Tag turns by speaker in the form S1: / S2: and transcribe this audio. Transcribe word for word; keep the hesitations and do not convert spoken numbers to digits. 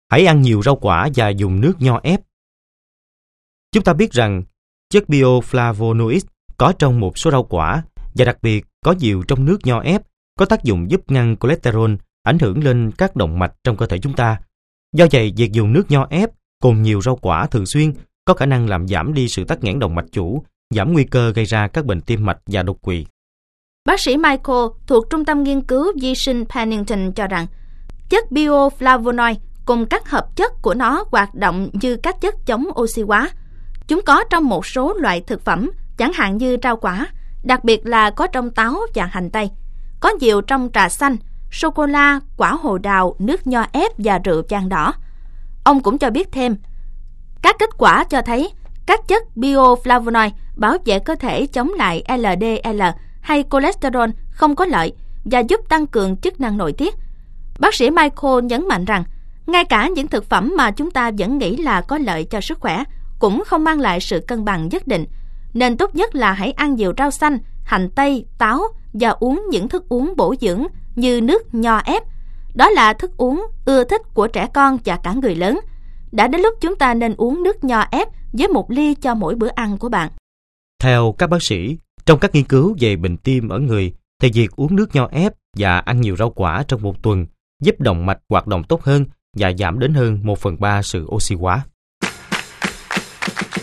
S1: Hãy ăn nhiều rau quả và dùng nước nho ép. Chúng ta biết rằng chất bioflavonoid có trong một số rau quả và đặc biệt có nhiều trong nước nho ép có tác dụng giúp ngăn cholesterol ảnh hưởng lên các động mạch trong cơ thể chúng ta. Do vậy, việc dùng nước nho ép cùng nhiều rau quả thường xuyên có khả năng làm giảm đi sự tắc nghẽn động mạch chủ, giảm nguy cơ gây ra các bệnh tim mạch và đột quỵ.
S2: Bác sĩ Michael thuộc Trung tâm Nghiên cứu vi sinh Pennington cho rằng chất bioflavonoid cùng các hợp chất của nó hoạt động như các chất chống oxy hóa. Chúng có trong một số loại thực phẩm, chẳng hạn như rau quả, đặc biệt là có trong táo và hành tây. Có nhiều trong trà xanh, sô-cô-la, quả hồ đào, nước nho ép và rượu vang đỏ. Ông cũng cho biết thêm, các kết quả cho thấy các chất bioflavonoid bảo vệ cơ thể chống lại lờ đê lờ hay cholesterol không có lợi và giúp tăng cường chức năng nội tiết. Bác sĩ Michael nhấn mạnh rằng, ngay cả những thực phẩm mà chúng ta vẫn nghĩ là có lợi cho sức khỏe cũng không mang lại sự cân bằng nhất định. Nên tốt nhất là hãy ăn nhiều rau xanh, hành tây, táo và uống những thức uống bổ dưỡng như nước nho ép. Đó là thức uống ưa thích của trẻ con và cả người lớn. Đã đến lúc chúng ta nên uống nước nho ép với một ly cho mỗi bữa ăn của bạn.
S1: Theo các bác sĩ, trong các nghiên cứu về bệnh tim ở người, thì việc uống nước nho ép và ăn nhiều rau quả trong một tuần giúp động mạch hoạt động tốt hơn và giảm đến hơn một phần ba sự oxy hóa.